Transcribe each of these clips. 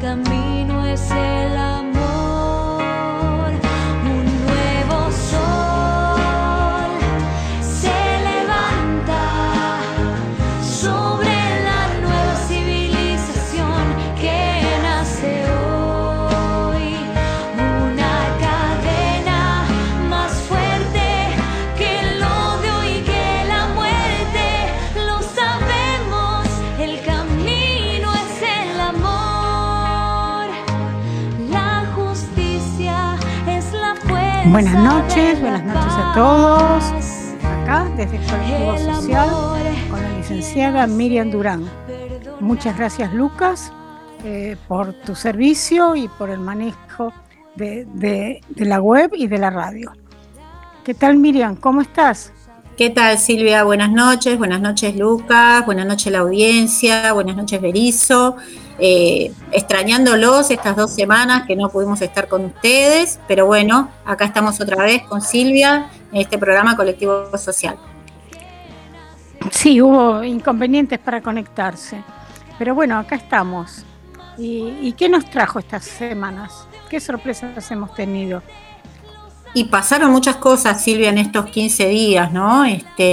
camino es el amor. Un nuevo sol se levanta sobre la nueva civilización que nace hoy. Una cadena más fuerte que el odio y que la muerte. Lo sabemos, el camino es el amor. La justicia es la fuerza. Buenas noches a todos. Acá desde el Colectivo Social con la licenciada Miriam Durán. Muchas gracias, Lucas, por tu servicio y por el manejo de la web y de la radio. ¿Qué tal, Miriam? ¿Cómo estás? ¿Qué tal, Silvia? Buenas noches, Lucas, buenas noches la audiencia, buenas noches, Berizo. Extrañándolos estas 2 semanas que no pudimos estar con ustedes, pero bueno, acá estamos otra vez con Silvia en este programa Colectivo Social. Sí, hubo inconvenientes para conectarse, pero bueno, acá estamos. ¿Y qué nos trajo estas semanas? ¿Qué sorpresas hemos tenido? Y pasaron muchas cosas, Silvia, en estos 15 días, ¿no?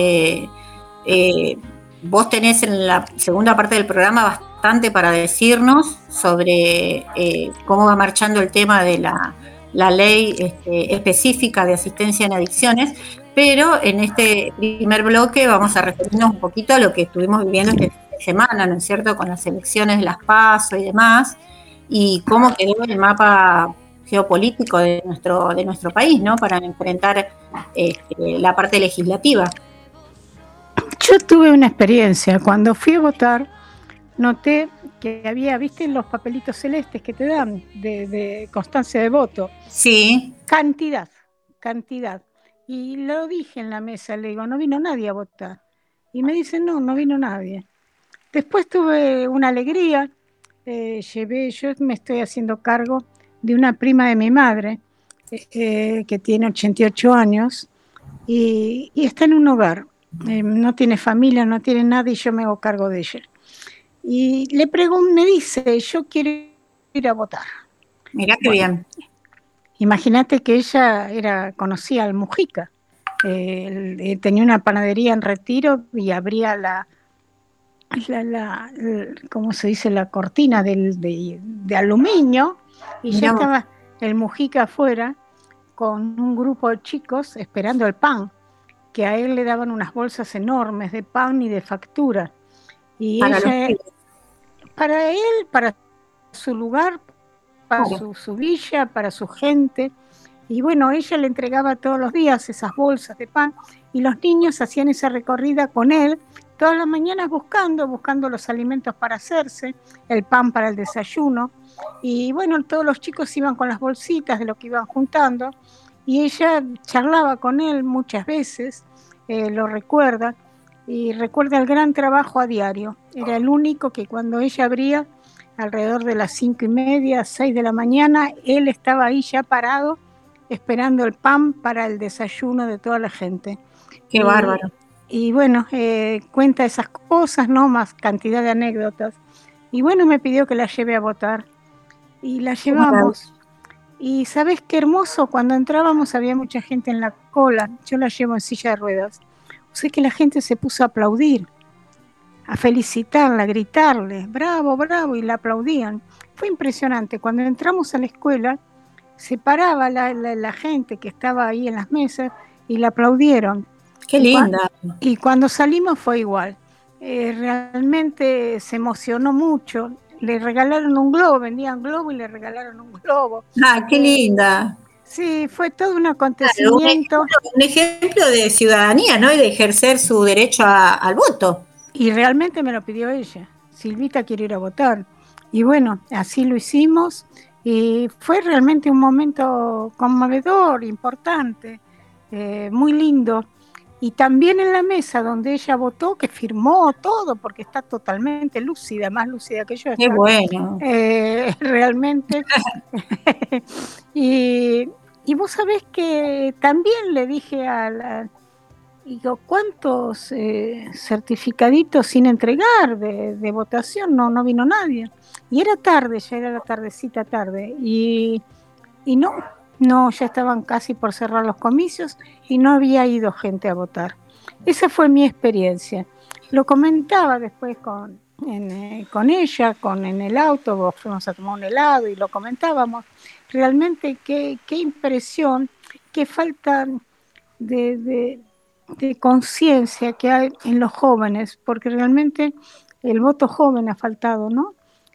Vos tenés en la segunda parte del programa bastante para decirnos sobre cómo va marchando el tema de la ley específica de asistencia en adicciones, pero en este primer bloque vamos a referirnos un poquito a lo que estuvimos viviendo esta semana, ¿no es cierto?, con las elecciones de las PASO y demás, y cómo quedó el mapa geopolítico de nuestro país, ¿no?, para enfrentar la parte legislativa. Yo tuve una experiencia. Cuando fui a votar, noté que había, ¿viste los papelitos celestes que te dan de constancia de voto? Sí. Cantidad. Y lo dije en la mesa, le digo, no vino nadie a votar. Y me dicen, no vino nadie. Después tuve una alegría, yo me estoy haciendo cargo de una prima de mi madre, que tiene 88 años, y está en un hogar. No tiene familia, no tiene nada, y yo me hago cargo de ella. Y le pregunto, me dice, yo quiero ir a votar. Mirá qué bien. Imagínate que ella conocía al Mujica. Tenía una panadería en Retiro y abría ¿cómo se dice? La cortina de aluminio, y ya estaba el Mujica afuera con un grupo de chicos esperando el pan, que a él le daban unas bolsas enormes de pan y de factura. Y para él, para su lugar, para su villa, para su gente. Y bueno, ella le entregaba todos los días esas bolsas de pan, y los niños hacían esa recorrida con él todas las mañanas buscando los alimentos para hacerse, el pan para el desayuno. Y bueno, todos los chicos iban con las bolsitas de lo que iban juntando, y ella charlaba con él muchas veces, lo recuerda, y recuerda el gran trabajo a diario. Era el único que cuando ella abría, alrededor de las 5:30, 6 de la mañana, él estaba ahí ya parado, esperando el pan para el desayuno de toda la gente. Qué bárbaro. Y bueno, cuenta esas cosas, ¿no? Más cantidad de anécdotas. Y bueno, me pidió que la lleve a votar. Y la llevamos. Y ¿sabés qué hermoso? Cuando entrábamos había mucha gente en la cola. Yo la llevo en silla de ruedas. O sea que la gente se puso a aplaudir, a felicitarla, a gritarle, bravo, bravo, y la aplaudían. Fue impresionante. Cuando entramos a la escuela, se paraba la gente que estaba ahí en las mesas y la aplaudieron. ¡Qué linda! Y cuando salimos fue igual. Realmente se emocionó mucho. Le regalaron un globo, vendían globo y le regalaron un globo. ¡Ah, qué linda! Sí, fue todo un acontecimiento. Claro, un ejemplo de ciudadanía, ¿no? Y de ejercer su derecho al voto. Y realmente me lo pidió ella. Silvita quiere ir a votar. Y bueno, así lo hicimos. Y fue realmente un momento conmovedor, importante, muy lindo. Y también en la mesa donde ella votó, que firmó todo, porque está totalmente lúcida, más lúcida que yo. ¡Qué bueno! Realmente. Y vos sabés que también le dije digo, ¿cuántos certificaditos sin entregar de votación? No vino nadie. Y era tarde, ya era la tardecita tarde. Y no, ya estaban casi por cerrar los comicios y no había ido gente a votar. Esa fue mi experiencia. Lo comentaba después con ella, en el auto, fuimos a tomar un helado y lo comentábamos. Realmente qué impresión, qué falta de conciencia que hay en los jóvenes, porque realmente el voto joven ha faltado, ¿no?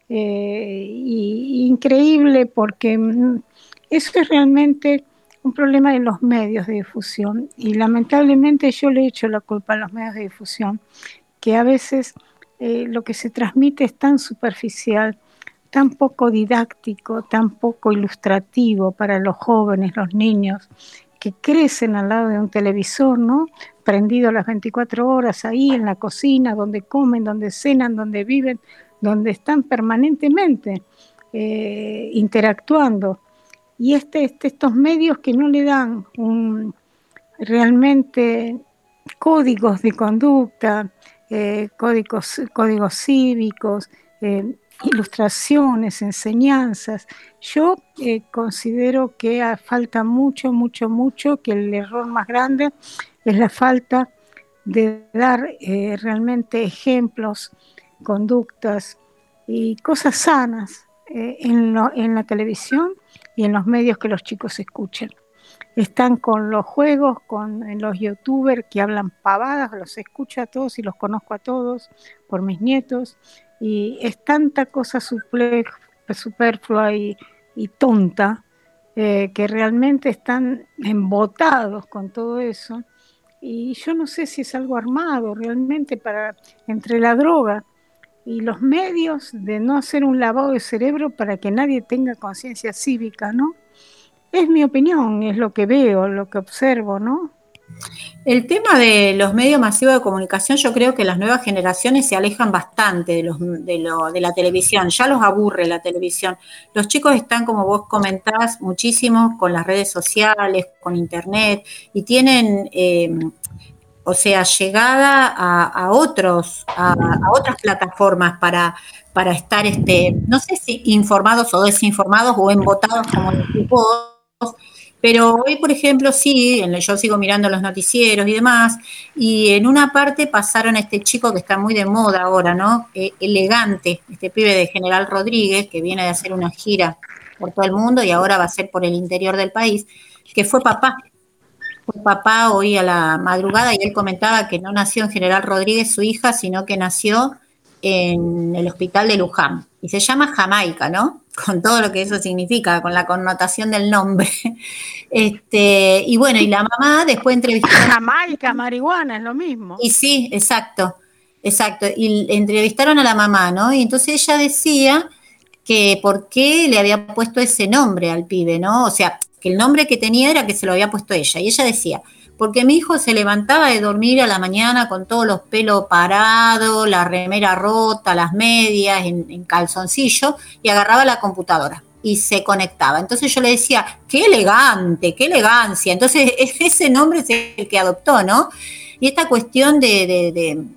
Y increíble porque eso es realmente un problema de los medios de difusión y lamentablemente yo le echo la culpa a los medios de difusión, que a veces lo que se transmite es tan superficial, tan poco didáctico, tan poco ilustrativo para los jóvenes, los niños, que crecen al lado de un televisor, ¿no? Prendido las 24 horas ahí en la cocina, donde comen, donde cenan, donde viven, donde están permanentemente interactuando. Y estos medios que no le dan realmente códigos de conducta, códigos cívicos, ilustraciones, enseñanzas. Yo considero que falta mucho, que el error más grande es la falta de dar realmente ejemplos, conductas y cosas sanas en la televisión y en los medios que los chicos escuchen. Están con los juegos, con los youtubers que hablan pavadas, los escucho a todos y los conozco a todos por mis nietos, y es tanta cosa superflua y tonta que realmente están embotados con todo eso, y yo no sé si es algo armado realmente entre la droga y los medios de no hacer un lavado de cerebro para que nadie tenga conciencia cívica, ¿no? Es mi opinión, es lo que veo, lo que observo, ¿no? El tema de los medios masivos de comunicación, yo creo que las nuevas generaciones se alejan bastante de la televisión, ya los aburre la televisión. Los chicos están, como vos comentás, muchísimo con las redes sociales, con internet, y tienen, llegada a otras plataformas para estar, no sé si informados o desinformados o embotados, como decís vos. Pero hoy, por ejemplo, sí, yo sigo mirando los noticieros y demás, y en una parte pasaron a este chico que está muy de moda ahora, ¿no? Elegante, este pibe de General Rodríguez, que viene de hacer una gira por todo el mundo y ahora va a ser por el interior del país, que fue papá. Fue papá hoy a la madrugada y él comentaba que no nació en General Rodríguez su hija, sino que nació en el hospital de Luján. Y se llama Jamaica, ¿no? Con todo lo que eso significa, con la connotación del nombre. Y bueno, y la mamá después entrevistó... Jamaica, marihuana, es lo mismo. Y sí, exacto. Y entrevistaron a la mamá, ¿no? Y entonces ella decía que por qué le había puesto ese nombre al pibe, ¿no? O sea, que el nombre que tenía era que se lo había puesto ella. Y ella decía, porque mi hijo se levantaba de dormir a la mañana con todos los pelos parados, la remera rota, las medias en calzoncillo, y agarraba la computadora y se conectaba. Entonces yo le decía, qué elegante, qué elegancia. Entonces ese nombre es el que adoptó, ¿no? Y esta cuestión del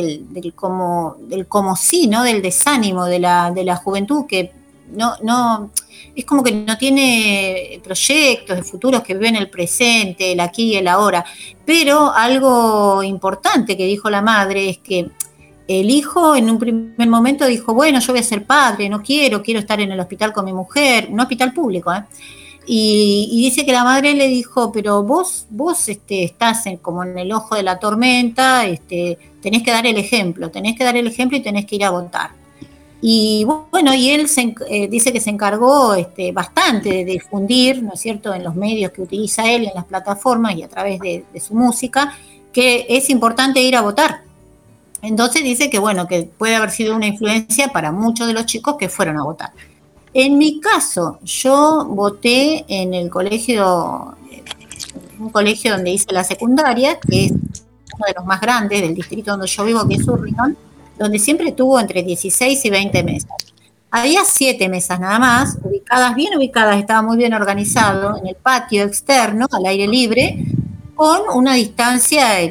como sí, ¿no? Del desánimo de la juventud, que no es como que no tiene proyectos de futuros, que vive en el presente, el aquí y el ahora. Pero algo importante que dijo la madre es que el hijo en un primer momento dijo, bueno, yo voy a ser padre, no quiero estar en el hospital con mi mujer, un hospital público, y dice que la madre le dijo, pero vos estás como en el ojo de la tormenta, tenés que dar el ejemplo y tenés que ir a votar. Y bueno, y él dice que se encargó bastante de difundir, ¿no es cierto?, en los medios que utiliza él, en las plataformas y a través de su música, que es importante ir a votar. Entonces dice que bueno, que puede haber sido una influencia para muchos de los chicos que fueron a votar. En mi caso, yo voté en un colegio donde hice la secundaria, que es uno de los más grandes del distrito donde yo vivo, que es Hurlingham, donde siempre tuvo entre 16 y 20 mesas. Había 7 mesas nada más, bien ubicadas, estaba muy bien organizado, en el patio externo, al aire libre, con una distancia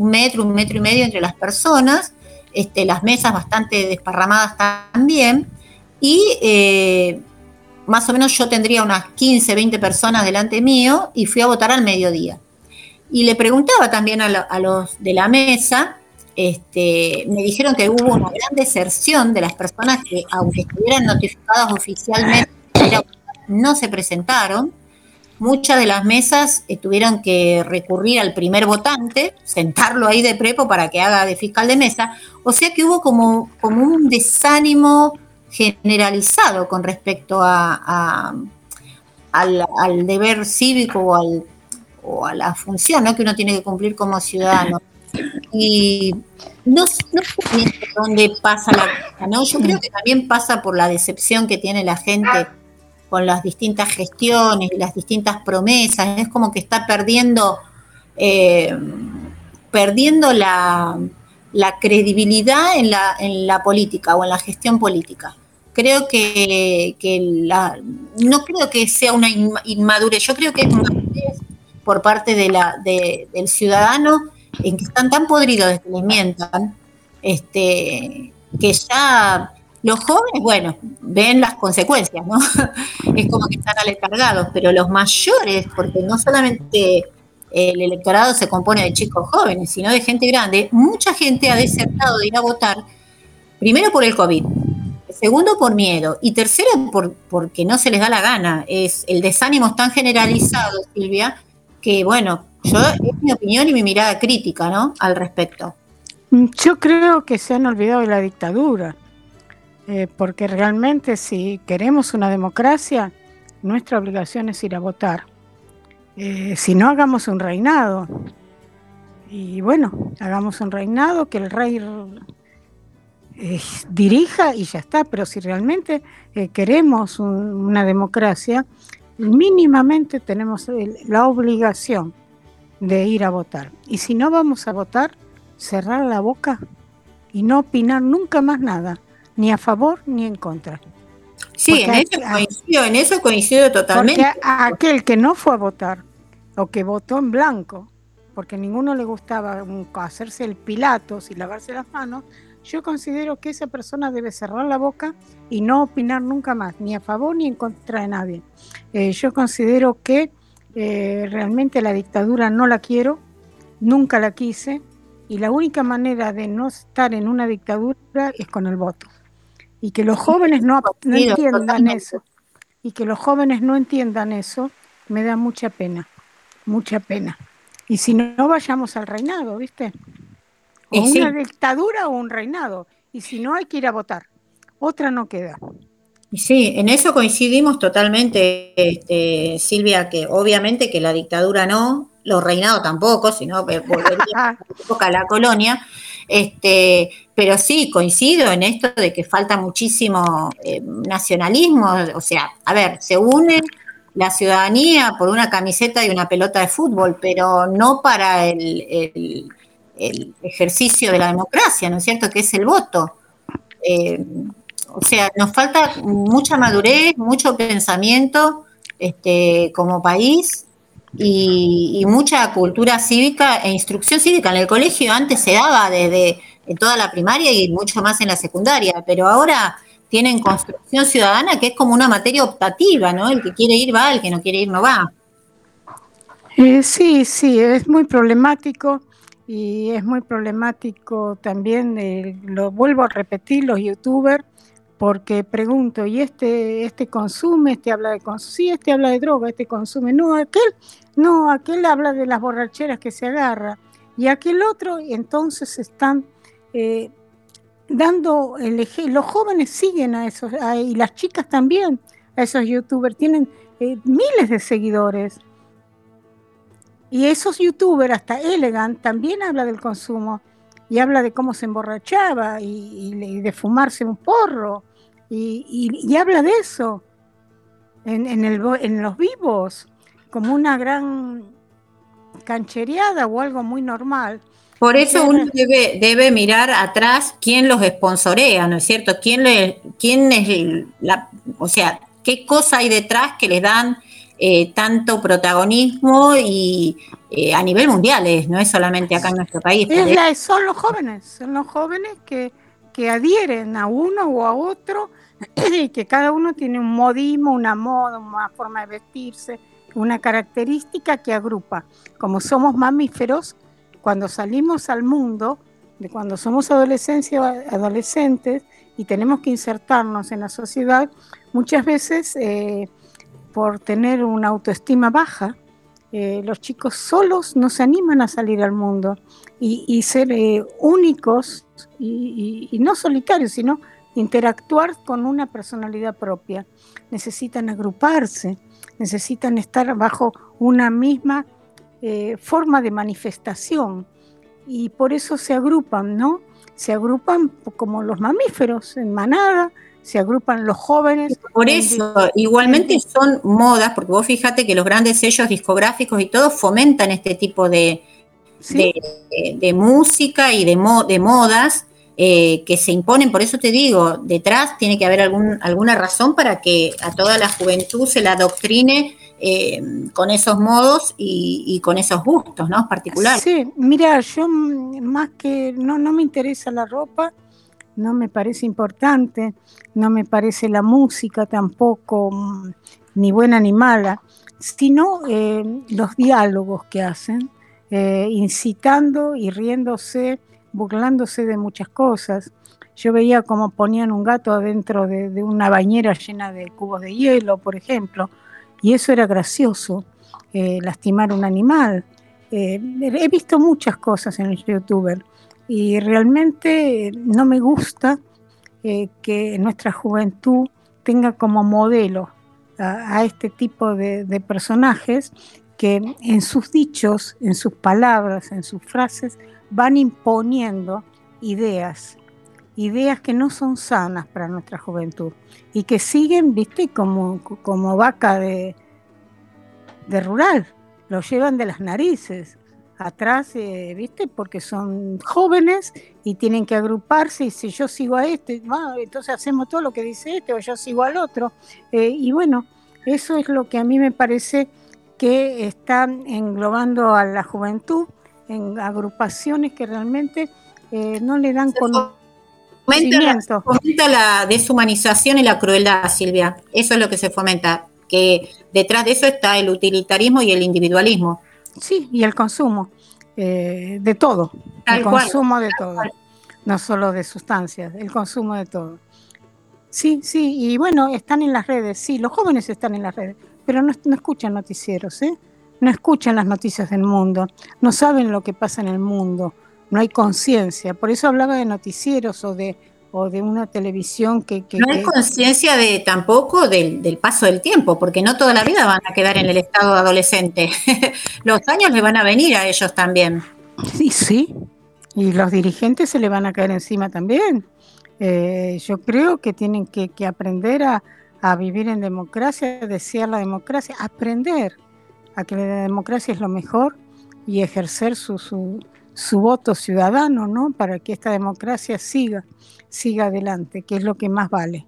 un metro y medio entre las personas, las mesas bastante desparramadas también, y más o menos yo tendría unas 15, 20 personas delante mío y fui a votar al mediodía. Y le preguntaba también a los de la mesa, me dijeron que hubo una gran deserción de las personas que, aunque estuvieran notificadas oficialmente, no se presentaron. Muchas de las mesas tuvieron que recurrir al primer votante, sentarlo ahí de prepo para que haga de fiscal de mesa. O sea que hubo como un desánimo generalizado con respecto al deber cívico o a la función, ¿no?, que uno tiene que cumplir como ciudadano. Y no sé dónde pasa la cosa, ¿no? Yo creo que también pasa por la decepción que tiene la gente con las distintas gestiones, las distintas promesas. Es como que está perdiendo la credibilidad en la política o en la gestión política. Creo que no creo que sea una inmadurez, yo creo que es madurez por parte del ciudadano, en que están tan podridos de que les mientan, que ya los jóvenes, bueno, ven las consecuencias, ¿no? Es como que están aletargados, pero los mayores, porque no solamente el electorado se compone de chicos jóvenes, sino de gente grande, mucha gente ha desertado de ir a votar, primero por el COVID, segundo por miedo, y tercero porque no se les da la gana. El desánimo es tan generalizado, Silvia, que bueno, es mi opinión y mi mirada crítica, ¿no?, al respecto. Yo creo que se han olvidado de la dictadura, porque realmente si queremos una democracia, nuestra obligación es ir a votar. Si no, hagamos un reinado. Y bueno, hagamos un reinado, que el rey dirija y ya está. Pero si realmente queremos una democracia, mínimamente tenemos la obligación de ir a votar. Y si no vamos a votar, cerrar la boca y no opinar nunca más nada, ni a favor ni en contra. Sí, en eso coincido totalmente. Porque a aquel que no fue a votar o que votó en blanco, porque a ninguno le gustaba hacerse el Pilatos y lavarse las manos, yo considero que esa persona debe cerrar la boca y no opinar nunca más, ni a favor ni en contra de nadie. Yo considero que realmente la dictadura no la quiero, nunca la quise, y la única manera de no estar en una dictadura es con el voto. Y que los jóvenes no entiendan eso, y que los jóvenes no entiendan eso, me da mucha pena, mucha pena. Y si no, vayamos al reinado, ¿viste? O una dictadura o un reinado. Y si no, hay que ir a votar. Otra no queda. Sí, en eso coincidimos totalmente, Silvia, que obviamente que la dictadura no, los reinados tampoco, sino volvería a la colonia. Pero sí, coincido en esto de que falta muchísimo nacionalismo. O sea, a ver, se une la ciudadanía por una camiseta y una pelota de fútbol, pero no para el ejercicio de la democracia, ¿no es cierto?, que es el voto. O sea, nos falta mucha madurez, mucho pensamiento como país y mucha cultura cívica e instrucción cívica. En el colegio antes se daba desde toda la primaria y mucho más en la secundaria, pero ahora tienen construcción ciudadana, que es como una materia optativa, ¿no? El que quiere ir va, el que no quiere ir no va. Sí, es muy problemático. Y es muy problemático también, lo vuelvo a repetir, los youtubers, porque pregunto, ¿y este consume? ¿Este habla de consumo? Sí, este habla de droga, este consume. Aquel habla de las borracheras que se agarra. Y aquel otro, entonces están dando el ejemplo. Los jóvenes siguen a esos, y las chicas también, a esos youtubers, tienen miles de seguidores. Y esos youtubers, hasta Elegant, también habla del consumo y habla de cómo se emborrachaba y de fumarse un porro y habla de eso en los vivos como una gran canchereada o algo muy normal. Por eso uno debe mirar atrás quién los sponsorea, ¿no es cierto? ¿Quién es o sea, qué cosa hay detrás que les dan tanto protagonismo y a nivel mundial, no es solamente acá en nuestro país. Son los jóvenes que adhieren a uno o a otro, y que cada uno tiene un modismo, una moda, una forma de vestirse, una característica que agrupa. Como somos mamíferos, cuando salimos al mundo, de cuando somos adolescentes y tenemos que insertarnos en la sociedad, muchas veces por tener una autoestima baja, los chicos solos no se animan a salir al mundo y ser únicos y no solitarios, sino interactuar con una personalidad propia. Necesitan agruparse, necesitan estar bajo una misma forma de manifestación, y por eso se agrupan, ¿no? Se agrupan como los mamíferos, en manada, se agrupan los jóvenes. Por eso, igualmente son modas, porque vos fíjate que los grandes sellos discográficos y todo fomentan este tipo de música y de modas que se imponen. Por eso te digo, detrás tiene que haber alguna razón para que a toda la juventud se la adoctrine con esos modos y con esos gustos, ¿no? Particulares. Sí, mira, yo más que no me interesa la ropa, no me parece importante, no me parece la música tampoco, ni buena ni mala, sino los diálogos que hacen, incitando y riéndose, burlándose de muchas cosas. Yo veía cómo ponían un gato adentro de una bañera llena de cubos de hielo, por ejemplo, y eso era gracioso, lastimar a un animal. He visto muchas cosas en el youtuber y realmente no me gusta que nuestra juventud tenga como modelo a este tipo de personajes que en sus dichos, en sus palabras, en sus frases, van imponiendo ideas que no son sanas para nuestra juventud y que siguen, viste, como vaca de rural, lo llevan de las narices atrás, viste, porque son jóvenes y tienen que agruparse, y si yo sigo a este, entonces hacemos todo lo que dice este, o yo sigo al otro, y bueno, eso es lo que a mí me parece que está englobando a la juventud en agrupaciones que realmente no le dan conocimiento. Fomenta la deshumanización y la crueldad, Silvia. Eso es lo que se fomenta, que detrás de eso está el utilitarismo y el individualismo. Sí, y el consumo de todo, consumo de todo, no solo de sustancias, el consumo de todo. Sí, y bueno, están en las redes, sí, los jóvenes están en las redes, pero no escuchan noticieros, no escuchan las noticias del mundo, no saben lo que pasa en el mundo, no hay conciencia. Por eso hablaba de noticieros o de una televisión que no hay conciencia tampoco del paso del tiempo, porque no toda la vida van a quedar en el estado adolescente. Los años le van a venir a ellos también. Sí, y los dirigentes se le van a caer encima también. Yo creo que tienen que aprender a vivir en democracia, a desear la democracia, aprender a que la democracia es lo mejor y ejercer su voto ciudadano, ¿no? Para que esta democracia siga adelante, que es lo que más vale.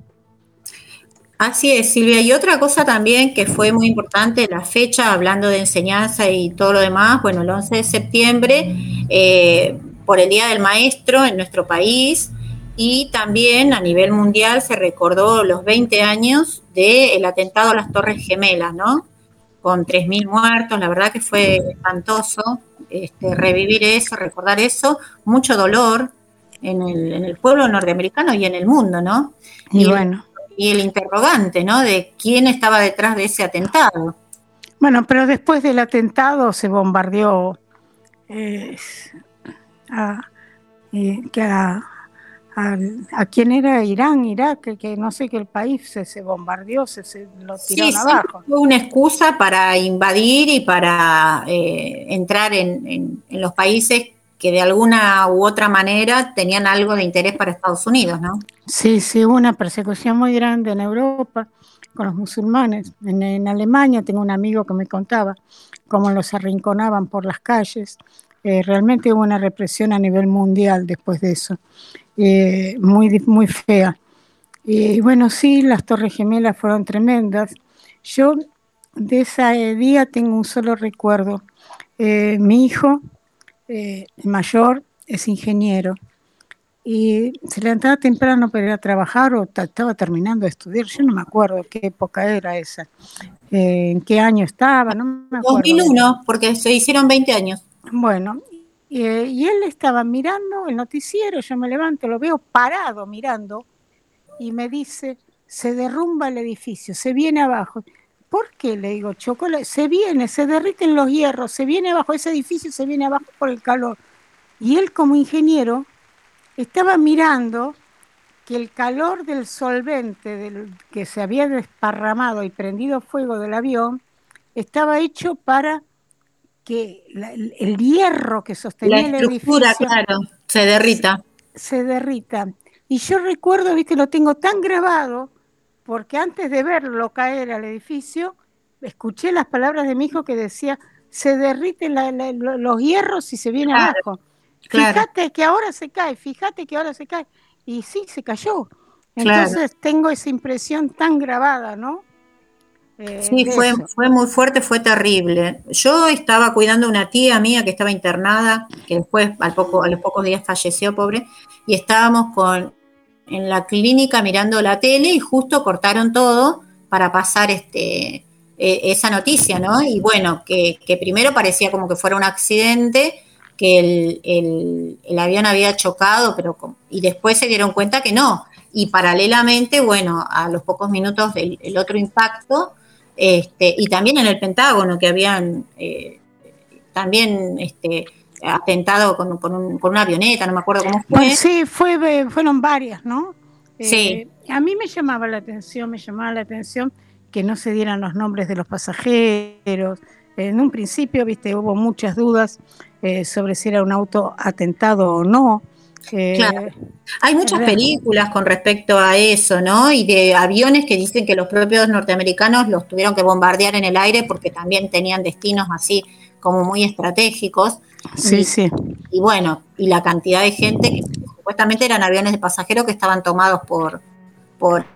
Así es, Silvia. Y otra cosa también que fue muy importante, la fecha, hablando de enseñanza y todo lo demás, bueno, el 11 de septiembre, por el Día del Maestro en nuestro país, y también a nivel mundial se recordó los 20 años del atentado a las Torres Gemelas, ¿no? Con 3.000 muertos, la verdad que fue espantoso revivir eso, recordar eso, mucho dolor en el pueblo norteamericano y en el mundo, ¿no? Y bueno. Y el interrogante, ¿no? De quién estaba detrás de ese atentado. Bueno, pero después del atentado se bombardeó a quién era Irán, Irak, que no sé, que el país se bombardeó, se lo tiraron abajo. Fue una excusa para invadir y para entrar en los países que de alguna u otra manera tenían algo de interés para Estados Unidos, ¿no? Sí, hubo una persecución muy grande en Europa con los musulmanes. En Alemania tengo un amigo que me contaba cómo los arrinconaban por las calles. Realmente hubo una represión a nivel mundial después de eso, muy fea. Y bueno, sí, las Torres Gemelas fueron tremendas. Yo de ese día tengo un solo recuerdo. Mi hijo mayor es ingeniero y se levantaba temprano para ir a trabajar o estaba terminando de estudiar. Yo no me acuerdo qué época era esa, en qué año estaba, no me acuerdo. 2001, porque se hicieron 20 años. Bueno, y él estaba mirando el noticiero, yo me levanto, lo veo parado mirando y me dice, se derrumba el edificio, se viene abajo. ¿Por qué? Le digo, Chocolate, se viene, se derriten los hierros, se viene abajo, ese edificio se viene abajo por el calor. Y él como ingeniero estaba mirando que el calor del solvente que se había desparramado y prendido fuego del avión estaba hecho para que el hierro que La sostenía el estructura, edificio claro, se derrita. se derrita. Y yo recuerdo, viste, lo tengo tan grabado, porque antes de verlo caer al edificio, escuché las palabras de mi hijo que decía, se derriten los hierros y se viene Claro, abajo. claro, Fíjate que ahora se cae, fíjate que ahora se cae. Y sí, se cayó. claro. Entonces tengo esa impresión tan grabada, ¿no? Sí, De eso. fue muy fuerte, fue terrible. Yo estaba cuidando a una tía mía que estaba internada, que después a los pocos días falleció, pobre, y estábamos en la clínica mirando la tele y justo cortaron todo para pasar esa noticia, ¿no? Y bueno, que primero parecía como que fuera un accidente, que el avión había chocado, y después se dieron cuenta que no. Y paralelamente, bueno, a los pocos minutos el otro impacto, y también en el Pentágono, que habían también atentado con una avioneta, no me acuerdo cómo fue. Bueno, sí, fueron varias, ¿no? Sí. A mí me llamaba la atención que no se dieran los nombres de los pasajeros. En un principio, viste, hubo muchas dudas sobre si era un auto atentado o no. Claro. Hay muchas películas con respecto a eso, ¿no? Y de aviones que dicen que los propios norteamericanos los tuvieron que bombardear en el aire porque también tenían destinos así como muy estratégicos. Sí, sí. Y bueno, y la cantidad de gente que supuestamente eran aviones de pasajeros que estaban tomados por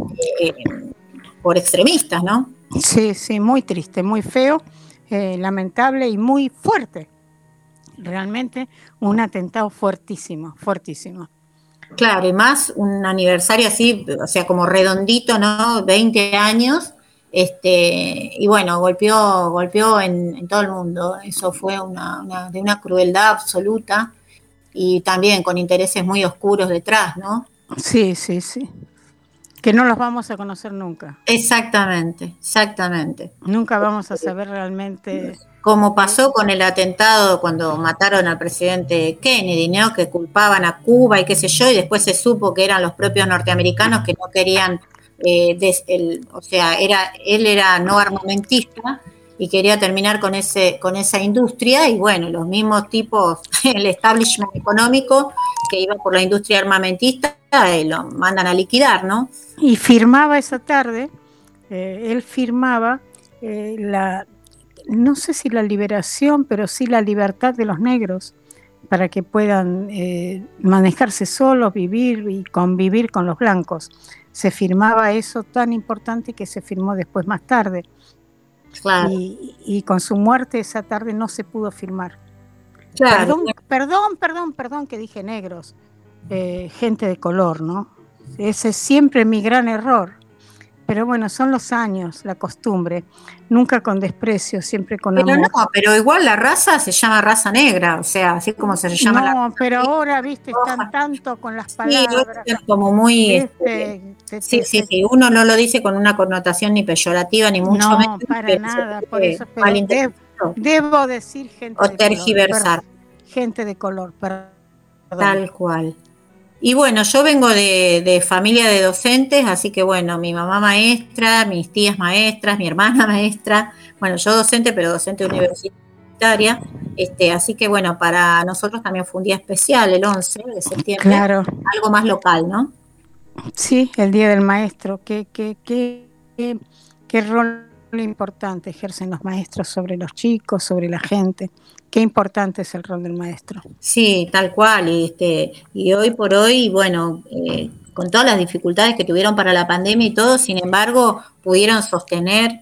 extremistas, ¿no? Sí, sí, muy triste, muy feo, lamentable y muy fuerte. Realmente un atentado fuertísimo, fuertísimo. Claro, y más un aniversario así, o sea, como redondito, ¿no? 20 años, y bueno, golpeó en todo el mundo. Eso fue de una crueldad absoluta y también con intereses muy oscuros detrás, ¿no? Sí, sí, sí. Que no los vamos a conocer nunca. Exactamente, exactamente. Nunca vamos a saber realmente. Como pasó con el atentado cuando mataron al presidente Kennedy, ¿no? Que culpaban a Cuba y qué sé yo, y después se supo que eran los propios norteamericanos que no querían, o sea, él era no armamentista y quería terminar con esa industria, y bueno, los mismos tipos, el establishment económico que iba por la industria armamentista, lo mandan a liquidar, ¿no? Y firmaba esa tarde, él firmaba no sé si la liberación, pero sí la libertad de los negros para que puedan manejarse solos, vivir y convivir con los blancos. Se firmaba eso tan importante que se firmó después más tarde. Claro. Y con su muerte esa tarde no se pudo firmar. Claro. Perdón que dije negros, gente de color, ¿no? Ese es siempre mi gran error. Pero bueno, son los años, la costumbre, nunca con desprecio, siempre con amor. No, pero igual la raza se llama raza negra, o sea, así como se llama la... No, pero ahora, viste, están tanto con las palabras. Sí, es como muy... Sí, uno no lo dice con una connotación ni peyorativa, ni mucho menos. No, para nada, por eso, pero debo decir gente de tergiversar. Gente de color, perdón. Tal cual. Y bueno, yo vengo de familia de docentes, así que bueno, mi mamá maestra, mis tías maestras, mi hermana maestra, bueno, yo docente, pero docente universitaria, así que bueno, para nosotros también fue un día especial, el 11 de septiembre, claro. Algo más local, ¿no? Sí, el Día del Maestro, qué rol importante ejercen los maestros sobre los chicos, sobre la gente. Qué importante es el rol del maestro. Sí, tal cual. Y hoy por hoy, bueno, con todas las dificultades que tuvieron para la pandemia y todo, sin embargo, pudieron sostener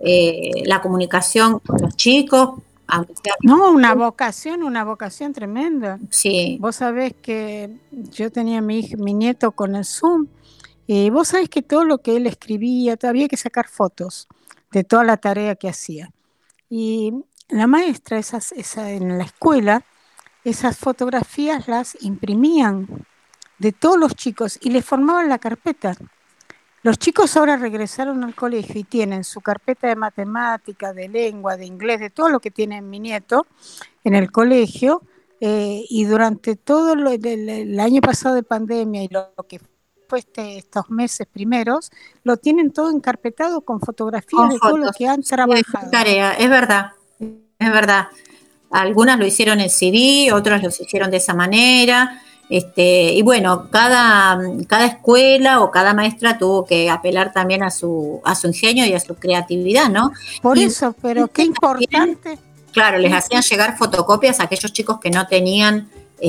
la comunicación con los chicos. No, una vocación tremenda. Sí. Vos sabés que yo tenía mi nieto con el Zoom, y vos sabés que todo lo que él escribía, había que sacar fotos de toda la tarea que hacía. Y la maestra, en la escuela, esas fotografías las imprimían de todos los chicos y les formaban la carpeta. Los chicos ahora regresaron al colegio y tienen su carpeta de matemática, de lengua, de inglés, de todo lo que tiene mi nieto en el colegio, y durante todo el año pasado de pandemia y lo que fue estos meses primeros, lo tienen todo encarpetado con fotografías de todo lo que han trabajado. Tarea, es verdad. Algunas lo hicieron en CD, otras lo hicieron de esa manera. Y bueno, cada escuela o cada maestra tuvo que apelar también a su ingenio y a su creatividad, ¿no? Por eso, pero qué importante. Claro, les hacían llegar fotocopias a aquellos chicos que no tenían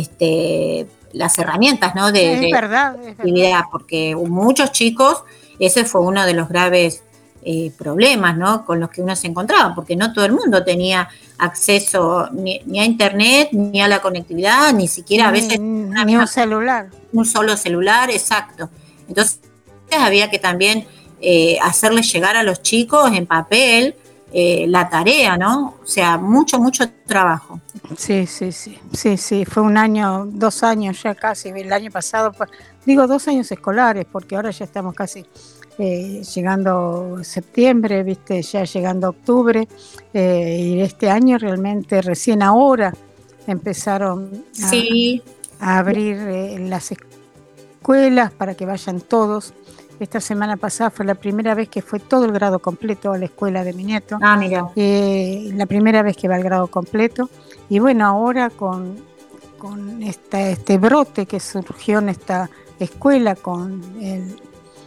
las herramientas, ¿no? Es verdad. Porque muchos chicos, ese fue uno de los graves problemas, ¿no? Con los que uno se encontraba, porque no todo el mundo tenía acceso ni a internet, ni a la conectividad, ni siquiera a veces ni un celular. Un solo celular, exacto. Entonces había que también hacerles llegar a los chicos en papel la tarea, ¿no? O sea, mucho trabajo. Sí, fue 1 año, 2 años ya casi, el año pasado, digo 2 años escolares, porque ahora ya estamos casi llegando septiembre, viste, ya llegando octubre, y este año realmente recién ahora empezaron a abrir las escuelas para que vayan todos. Esta semana pasada fue la primera vez que fue todo el grado completo a la escuela de mi nieto. Ah, mira. La primera vez que va al grado completo. Y bueno, ahora con este brote que surgió en esta escuela con el...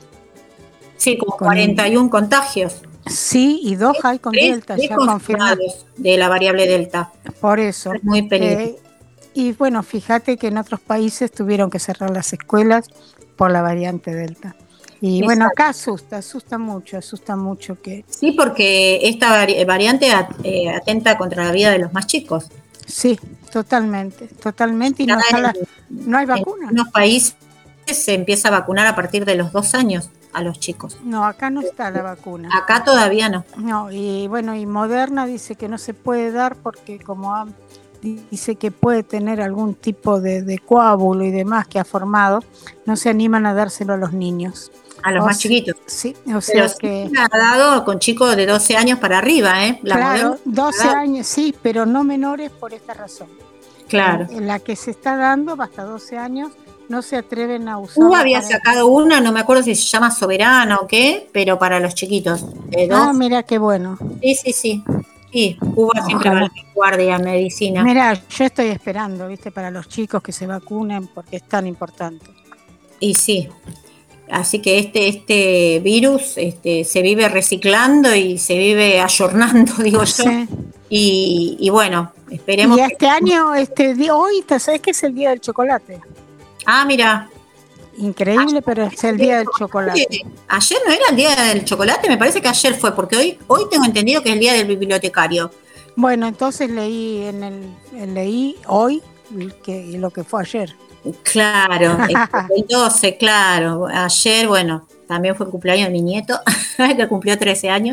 Sí, como 41 contagios. Sí, y 2 hay con Delta, ya confirmados. De la variable Delta. Por eso. Es muy peligroso. Y bueno, fíjate que en otros países tuvieron que cerrar las escuelas por la variante Delta. Y bueno, acá asusta mucho que... Sí, porque esta variante atenta contra la vida de los más chicos. Sí, totalmente. Y no hay vacuna. En unos países se empieza a vacunar a partir de los 2 años a los chicos. No, acá no está la vacuna. Acá todavía no. No, y bueno, y Moderna dice que no se puede dar porque dice que puede tener algún tipo de coágulo y demás que ha formado, no se animan a dárselo a los niños. A los más chiquitos. Sí, o sea pero que... Sí ha dado con chicos de 12 años para arriba, ¿eh? Claro, 12 años, sí, pero no menores por esta razón. Claro. En la que se está dando hasta 12 años, no se atreven a usar. Había sacado una, no me acuerdo si se llama Soberana o qué, pero para los chiquitos. Mira qué bueno. Sí. Sí, Cuba siempre va a la vanguardia en medicina. Mira, yo estoy esperando, viste, para los chicos que se vacunen porque es tan importante. Y sí. Así que este virus se vive reciclando y se vive ayornando, digo yo. Sí. Y bueno, esperemos. Y este año, hoy, ¿sabes qué es el día del chocolate? Ah, mira. Increíble, pero es el día del chocolate. Ayer no era el día del chocolate, me parece que ayer fue, porque hoy tengo entendido que es el día del bibliotecario. Bueno, entonces leí hoy lo que fue ayer. Claro, el 12, claro. Ayer, bueno, también fue el cumpleaños de mi nieto, que cumplió 13 años,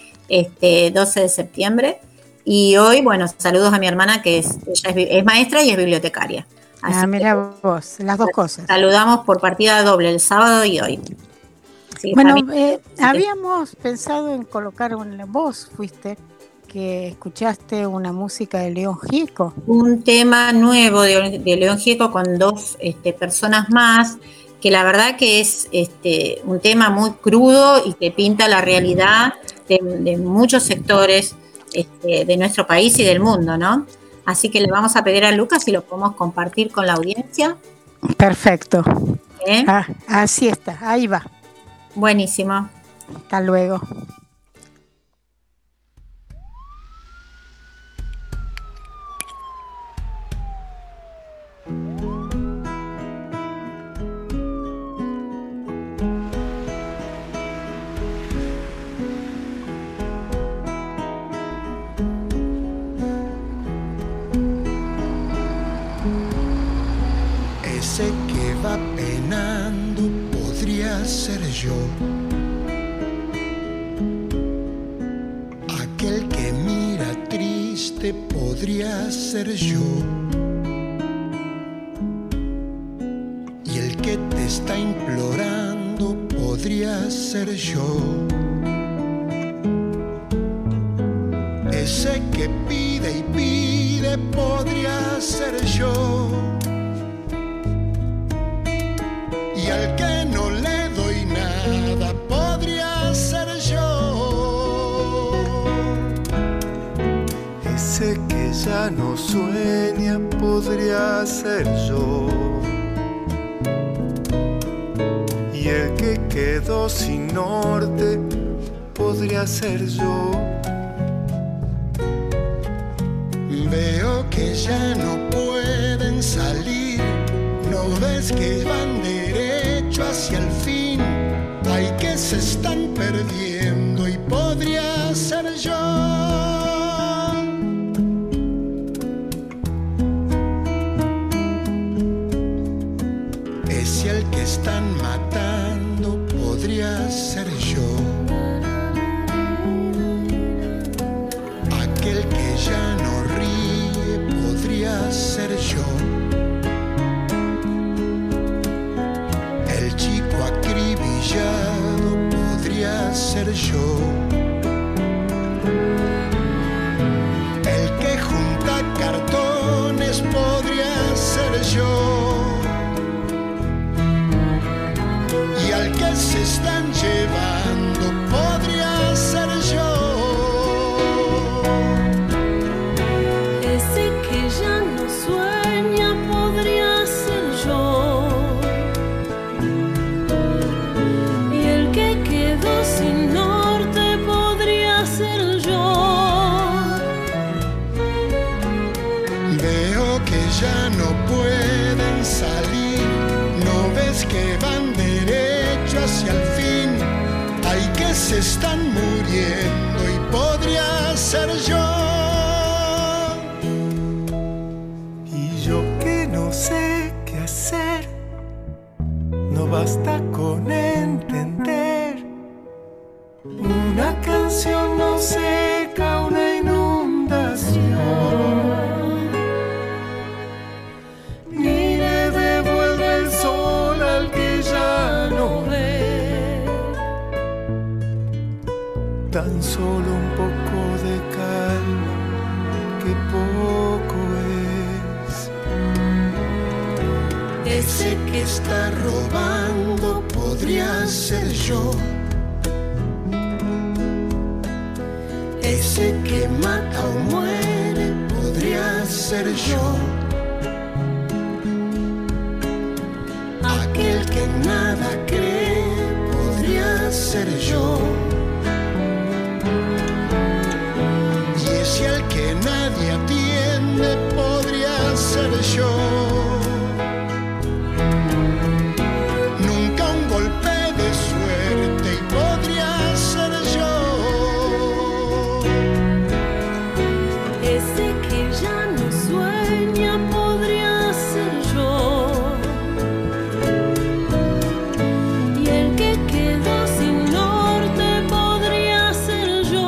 12 de septiembre. Y hoy, bueno, saludos a mi hermana, que ella es maestra y es bibliotecaria. Así mira vos, las dos cosas. Saludamos por partida doble el sábado y hoy. Sí, bueno, habíamos pensado en colocar vos fuiste que escuchaste una música de León Gieco. Un tema nuevo de León Gieco con 2 personas más, que la verdad que es un tema muy crudo y que pinta la realidad de muchos sectores de nuestro país y del mundo, ¿no? Así que le vamos a pedir a Lucas si lo podemos compartir con la audiencia. Perfecto. Así está, ahí va. Buenísimo. Hasta luego. triste podría ser yo. Y el que te está implorando podría ser yo. Ese que pide y pide podría ser yo. Y al que no le doy nada podría ser yo. Ese que ya no sueña podría ser yo. Y el que quedó sin norte podría ser yo. Veo que ya no pueden salir. ¿No ves que van derecho hacia el fin? Ay, que se están perdiendo y podría ser yo. Es el que están matando, podría ser yo. Aquel que ya no ríe, podría ser yo. El chico acribillado podría ser yo. El que junta cartones podría ser yo. Y al que se están llevando podría ser yo. Ese que ya no sueña podría ser yo. Y el que quedó sin norte podría ser yo. Veo que ya no pueden salir. ¿No ves que van derecho hacia el fin? Ay, que se están muriendo y podría ser yo. Y yo que no sé qué hacer, no basta con entender. Una canción no seca una inundación, ni le devuelve el sol al que ya no ve. Tan solo un poco de calma, que poco es. Ese que está robando podría ser yo. Ese que mata o muere podría ser yo. Aquel que en nada cree podría ser yo. Y ese al que nadie atiende podría ser yo. Nunca un golpe de suerte y podría ser yo. Ese que ya no sueña podría ser yo. Y el que quedó sin norte podría ser yo.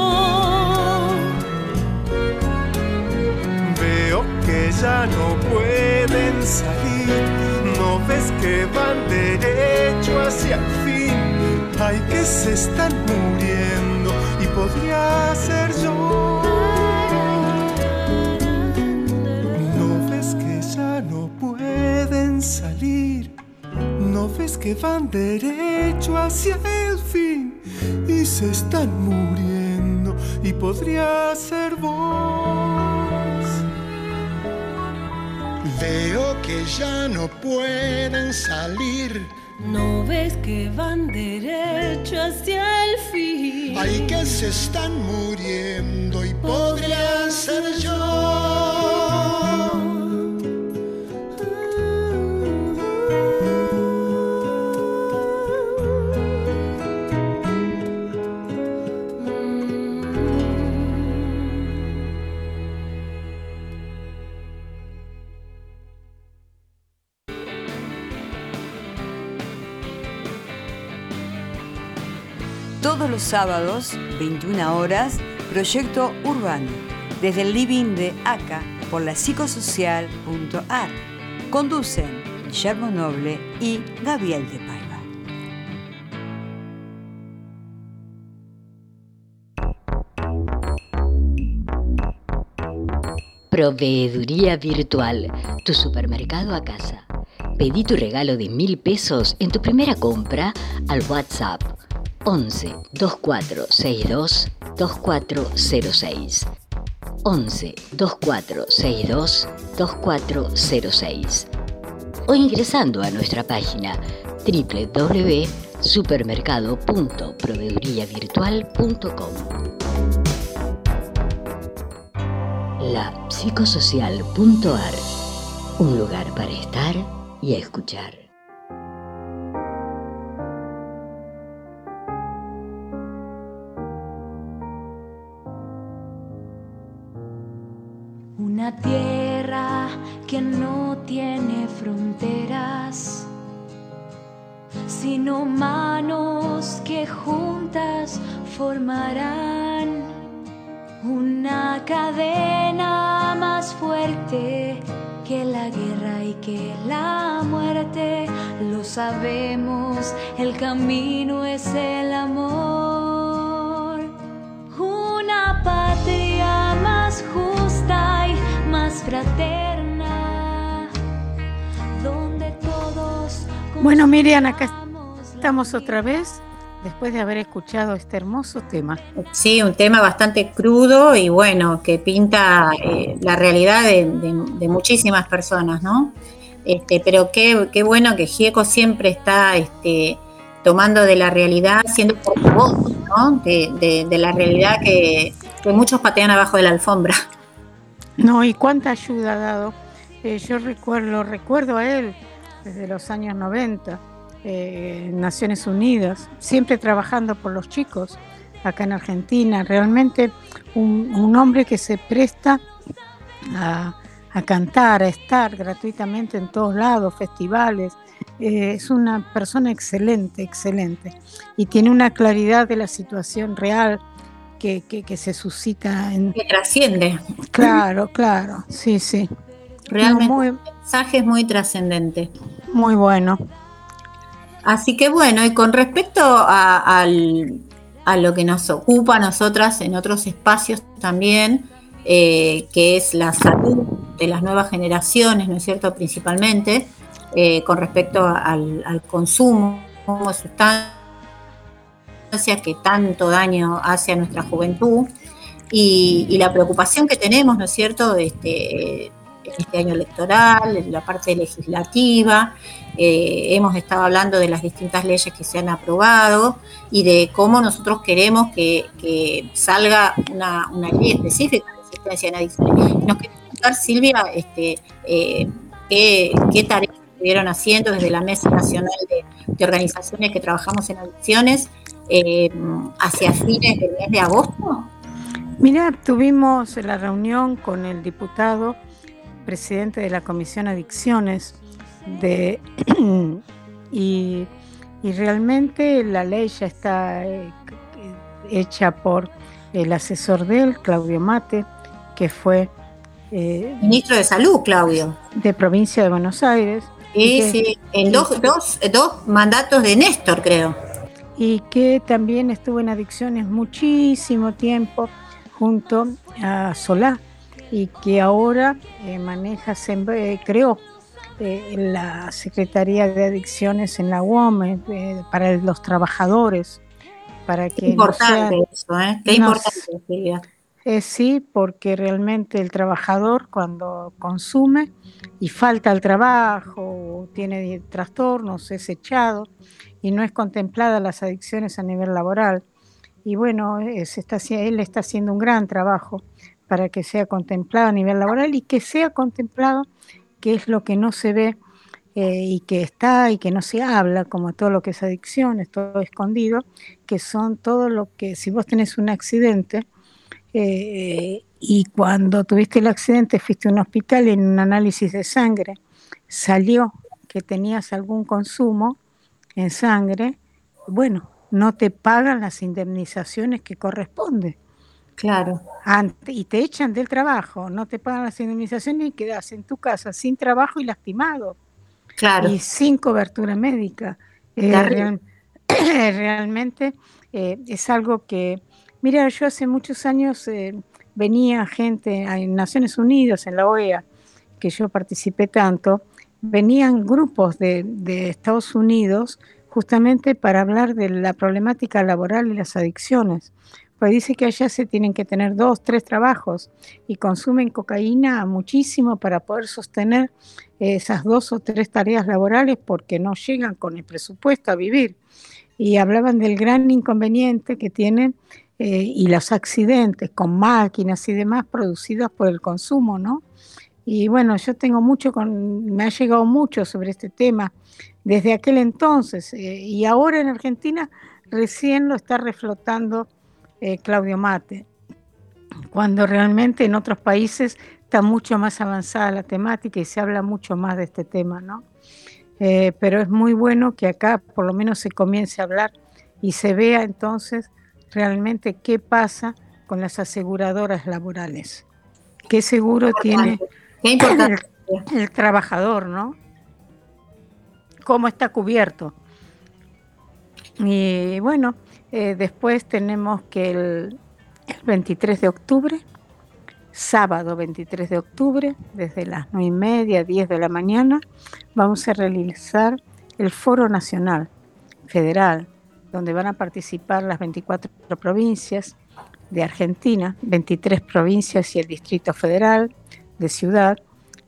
Veo que ya no pueden salir. ¿No ves que van derecho hacia el fin? Ay, que se están muriendo y podría ser yo. ¿No ves que ya no pueden salir? ¿No ves que van derecho hacia el fin? Y se están muriendo y podría ser vos. Veo que ya no pueden salir. ¿No ves que van derecho hacia el fin? Ay, que se están muriendo y podría ser yo. Todos los sábados, 21 horas, Proyecto Urbano. desde el living de ACA por la psicosocial.ar. Conducen Guillermo Noble y Gabriel de Paiva. Proveeduría Virtual, tu supermercado a casa. Pedí tu regalo de 1.000 pesos en tu primera compra al WhatsApp 11 2462 2406. 11 2462 2406. O ingresando a nuestra página www.supermercado.proveeduriavirtual.com. La psicosocial.ar, un lugar para estar y escuchar. Una tierra que no tiene fronteras, sino manos que juntas formarán una cadena más fuerte que la guerra y que la muerte. Lo sabemos, el camino es el amor. Una patria más justa y más fraterna, donde todos... Bueno, Miriam, acá estamos otra vez, después de haber escuchado este hermoso tema. Sí, un tema bastante crudo y bueno, que pinta la realidad de muchísimas personas, ¿no? Pero qué bueno que Gieco siempre está tomando de la realidad, siendo portavoz, ¿no? De la realidad que muchos patean abajo de la alfombra. No, y cuánta ayuda ha dado. Yo recuerdo a él desde los años 90. Naciones Unidas, siempre trabajando por los chicos acá en Argentina. Realmente un hombre que se presta a cantar, a estar gratuitamente en todos lados, festivales. Es una persona excelente y tiene una claridad de la situación real que se suscita que trasciende. Claro, sí. Realmente el mensaje es muy trascendente, muy bueno. Así que bueno, y con respecto a lo que nos ocupa a nosotras en otros espacios también, que es la salud de las nuevas generaciones, ¿no es cierto?, principalmente, con respecto al consumo de sustancias que tanto daño hace a nuestra juventud, y la preocupación que tenemos, ¿no es cierto?, este año electoral, en la parte legislativa. Hemos estado hablando de las distintas leyes que se han aprobado y de cómo nosotros queremos que salga una ley específica de asistencia en adicciones. Nos queremos preguntar, Silvia, qué tareas estuvieron haciendo desde la Mesa Nacional de Organizaciones que trabajamos en adicciones hacia fines del mes de agosto. Mira, tuvimos la reunión con el diputado presidente de la Comisión Adicciones y realmente la ley ya está hecha por el asesor de él, Claudio Mate, que fue ministro de Salud, Claudio, de Provincia de Buenos Aires. Sí, en dos mandatos de Néstor, creo. Y que también estuvo en adicciones muchísimo tiempo junto a Solá, y que ahora creó la Secretaría de Adicciones en la UOM para los trabajadores, para que importante eso, qué importante, Silvia. Sí, porque realmente el trabajador cuando consume y falta al trabajo o tiene trastornos, es echado y no es contemplada las adicciones a nivel laboral. Y bueno, él está haciendo un gran trabajo para que sea contemplado a nivel laboral y que sea contemplado, que es lo que no se ve y que está y que no se habla, como todo lo que es adicción, es todo escondido, que son todo lo que, si vos tenés un accidente y cuando tuviste el accidente fuiste a un hospital y en un análisis de sangre salió que tenías algún consumo en sangre, bueno, no te pagan las indemnizaciones que corresponden. Claro. Y te echan del trabajo, no te pagan las indemnizaciones y quedas en tu casa sin trabajo y lastimado. Claro. Y sin cobertura médica. Realmente es algo que, mira, yo hace muchos años venía gente en Naciones Unidas, en la OEA, que yo participé tanto, venían grupos de Estados Unidos justamente para hablar de la problemática laboral y las adicciones. Pues dice que allá se tienen que tener 2, 3 trabajos y consumen cocaína muchísimo para poder sostener esas 2 o 3 tareas laborales porque no llegan con el presupuesto a vivir. Y hablaban del gran inconveniente que tienen y los accidentes con máquinas y demás producidos por el consumo, ¿no? Y bueno, yo tengo me ha llegado mucho sobre este tema desde aquel entonces y ahora en Argentina recién lo está reflotando Claudio Mate, cuando realmente en otros países está mucho más avanzada la temática y se habla mucho más de este tema, ¿no? Pero es muy bueno que acá por lo menos se comience a hablar y se vea entonces realmente qué pasa con las aseguradoras laborales. ¿Qué seguro tiene el trabajador, ¿no? ¿Cómo está cubierto? Y bueno, después tenemos que el 23 de octubre, sábado 23 de octubre, desde las 9:30, 10 de la mañana, vamos a realizar el Foro Nacional Federal, donde van a participar las 24 provincias de Argentina, 23 provincias y el Distrito Federal de Ciudad,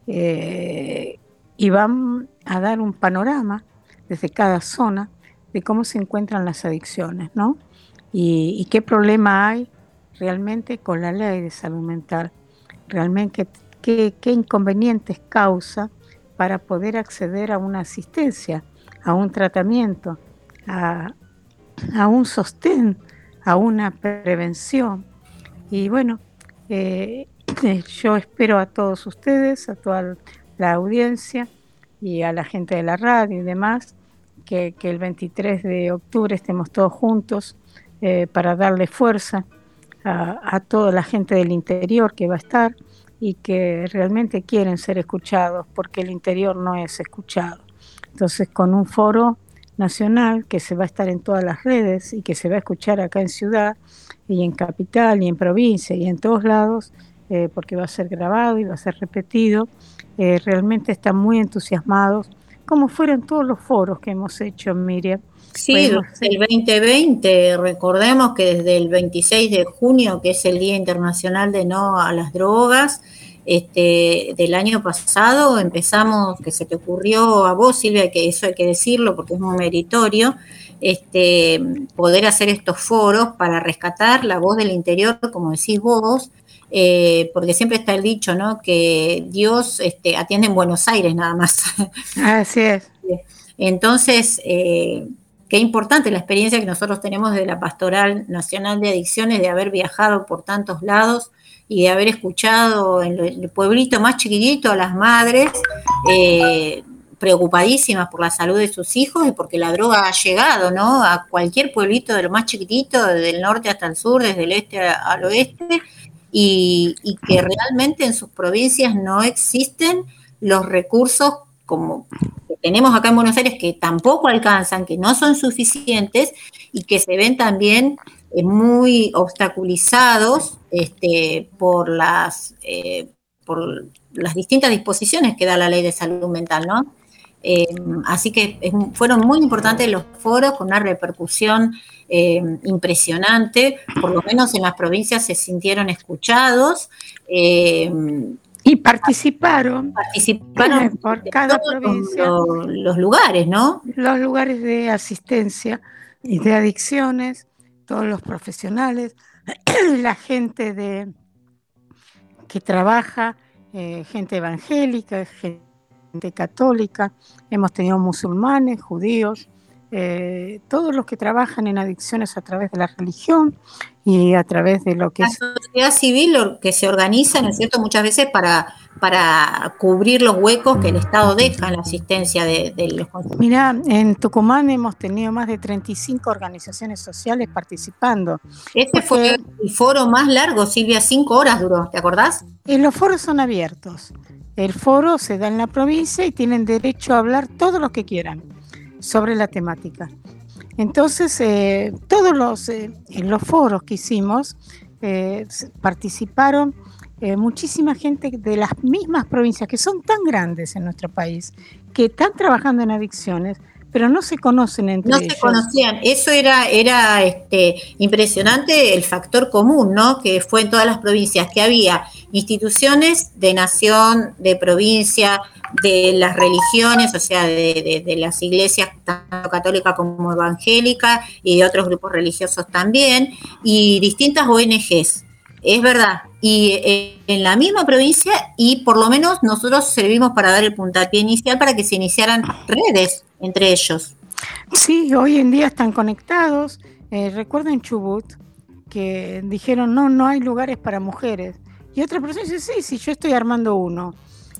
y van a dar un panorama desde cada zona de cómo se encuentran las adicciones, ¿no? Y qué problema hay realmente con la ley de salud mental, realmente qué inconvenientes causa para poder acceder a una asistencia, a un tratamiento, a un sostén, a una prevención. Y bueno, yo espero a todos ustedes, a toda la audiencia y a la gente de la radio y demás, que el 23 de octubre estemos todos juntos para darle fuerza a toda la gente del interior que va a estar y que realmente quieren ser escuchados, porque el interior no es escuchado. Entonces, con un foro nacional que se va a estar en todas las redes y que se va a escuchar acá en Ciudad y en Capital y en provincia y en todos lados, porque va a ser grabado y va a ser repetido, realmente están muy entusiasmados, como fueron todos los foros que hemos hecho, Miriam. Sí, el 2020, recordemos que desde el 26 de junio, que es el Día Internacional de No a las Drogas, del año pasado empezamos, que se te ocurrió a vos, Silvia, que eso hay que decirlo porque es muy meritorio, poder hacer estos foros para rescatar la voz del interior, como decís vos, porque siempre está el dicho, ¿no? Que Dios atiende en Buenos Aires nada más. Así es. Entonces, qué importante la experiencia que nosotros tenemos de la Pastoral Nacional de Adicciones, de haber viajado por tantos lados y de haber escuchado en el pueblito más chiquitito a las madres preocupadísimas por la salud de sus hijos y porque la droga ha llegado, ¿no? A cualquier pueblito de lo más chiquitito, desde el norte hasta el sur, desde el este al oeste, y que realmente en sus provincias no existen los recursos como que tenemos acá en Buenos Aires, que tampoco alcanzan, que no son suficientes y que se ven también muy obstaculizados por las distintas disposiciones que da la Ley de Salud Mental, ¿no? Así que fueron muy importantes los foros con una repercusión impresionante, por lo menos en las provincias se sintieron escuchados. Y participaron por cada provincia los lugares, ¿no? Los lugares de asistencia y de adicciones, todos los profesionales, la gente que trabaja, gente evangélica, gente católica, hemos tenido musulmanes, judíos, todos los que trabajan en adicciones a través de la religión y a través de lo que la sociedad civil que se organiza, ¿no es cierto?, muchas veces para para cubrir los huecos que el Estado deja en la asistencia de los consumidores. Mirá, en Tucumán hemos tenido más de 35 organizaciones sociales participando. Este fue el foro más largo, Silvia, 5 horas duró, ¿te acordás? Los foros son abiertos. El foro se da en la provincia y tienen derecho a hablar todos los que quieran sobre la temática. Entonces, todos en los foros que hicimos participaron muchísima gente de las mismas provincias, que son tan grandes en nuestro país, que están trabajando en adicciones, pero no se conocen entre ellos. No se conocían. Eso era impresionante, el factor común, ¿no? Que fue en todas las provincias, que había instituciones de nación, de provincia, de las religiones, o sea, de las iglesias tanto católicas como evangélicas y de otros grupos religiosos también, y distintas ONGs. Es verdad, y en la misma provincia, y por lo menos nosotros servimos para dar el puntapié inicial para que se iniciaran redes entre ellos. Sí, hoy en día están conectados. Recuerdo en Chubut que dijeron no hay lugares para mujeres. Y otra persona dice, sí, yo estoy armando uno.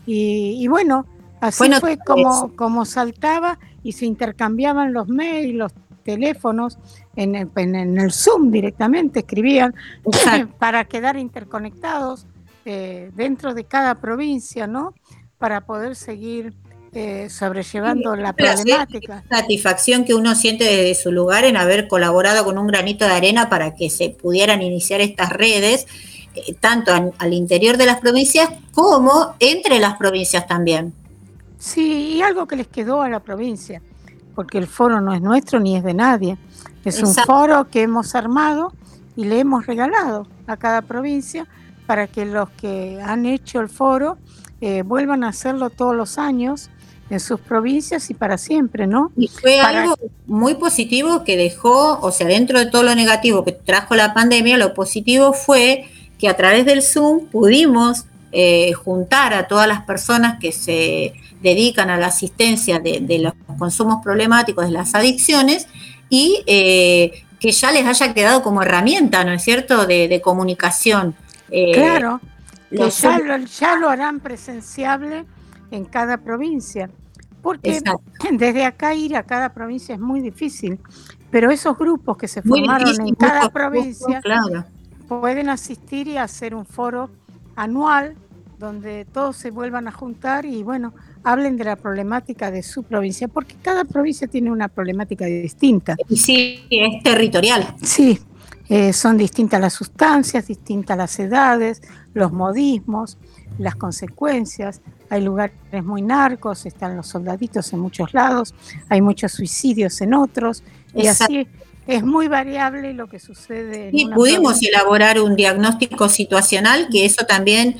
Y bueno, así fue como saltaba y se intercambiaban los mails, los teléfonos, en el Zoom directamente escribían para quedar interconectados dentro de cada provincia, ¿no? Para poder seguir sobrellevando la problemática. La satisfacción que uno siente desde su lugar en haber colaborado con un granito de arena para que se pudieran iniciar estas redes, tanto al interior de las provincias como entre las provincias también. Sí, y algo que les quedó a la provincia, porque el foro no es nuestro ni es de nadie. Es un foro que hemos armado y le hemos regalado a cada provincia para que los que han hecho el foro vuelvan a hacerlo todos los años en sus provincias y para siempre, ¿no? Y fue algo muy positivo que dejó, o sea, dentro de todo lo negativo que trajo la pandemia, lo positivo fue que a través del Zoom pudimos juntar a todas las personas que se dedican a la asistencia de los consumos problemáticos, de las adicciones, y que ya les haya quedado como herramienta, ¿no es cierto?, de comunicación. Claro, que ya lo harán presenciable en cada provincia, porque desde acá ir a cada provincia es muy difícil, pero esos grupos que se formaron en cada provincia pueden asistir y hacer un foro anual donde todos se vuelvan a juntar y bueno, hablen de la problemática de su provincia, porque cada provincia tiene una problemática distinta. Sí, es territorial. Sí, son distintas las sustancias, distintas las edades, los modismos, las consecuencias. Hay lugares muy narcos, están los soldaditos en muchos lados, hay muchos suicidios en otros, y así es muy variable lo que sucede. Y pudimos elaborar un diagnóstico situacional, que eso también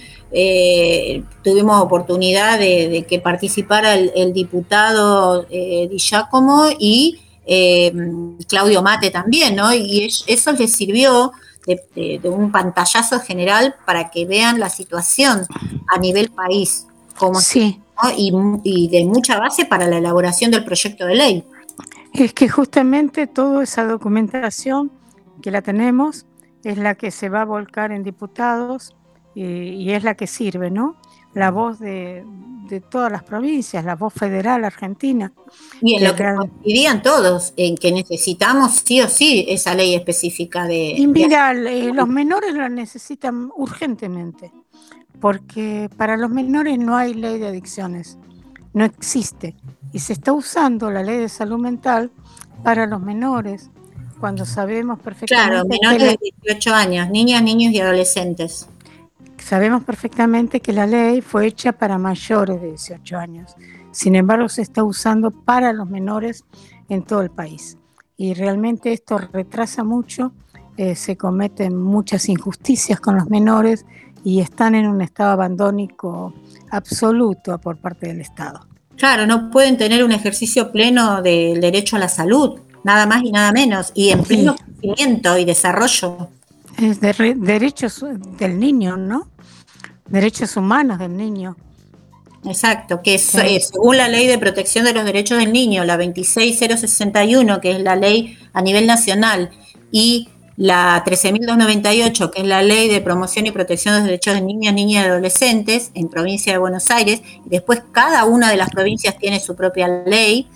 tuvimos oportunidad de que participara el diputado Di Giacomo y Claudio Mate también, ¿no? Y eso les sirvió de un pantallazo general para que vean la situación a nivel país, como ¿no? y de mucha base para la elaboración del proyecto de ley. Es que justamente toda esa documentación que la tenemos es la que se va a volcar en diputados y es la que sirve, ¿no? La voz de todas las provincias, la voz federal argentina. Y en lo que coincidían todos, en que necesitamos sí o sí esa ley específica de... Y mira, los menores la necesitan urgentemente, porque para los menores no hay ley de adicciones, no existe. Y se está usando la ley de salud mental para los menores, cuando sabemos perfectamente... Claro, menores de 18 años, niñas, niños y adolescentes. Sabemos perfectamente que la ley fue hecha para mayores de 18 años. Sin embargo, se está usando para los menores en todo el país. Y realmente esto retrasa mucho, se cometen muchas injusticias con los menores y están en un estado abandónico absoluto por parte del Estado. Claro, no pueden tener un ejercicio pleno del derecho a la salud, nada más y nada menos, y en pleno crecimiento y desarrollo. Es derechos del niño, ¿no? Derechos humanos del niño. Exacto, que según la Ley de Protección de los Derechos del Niño, la 26061, que es la ley a nivel nacional, y la 13.298, que es la Ley de Promoción y Protección de los Derechos de Niñas, Niñas y Adolescentes en Provincia de Buenos Aires, y después cada una de las provincias tiene su propia ley.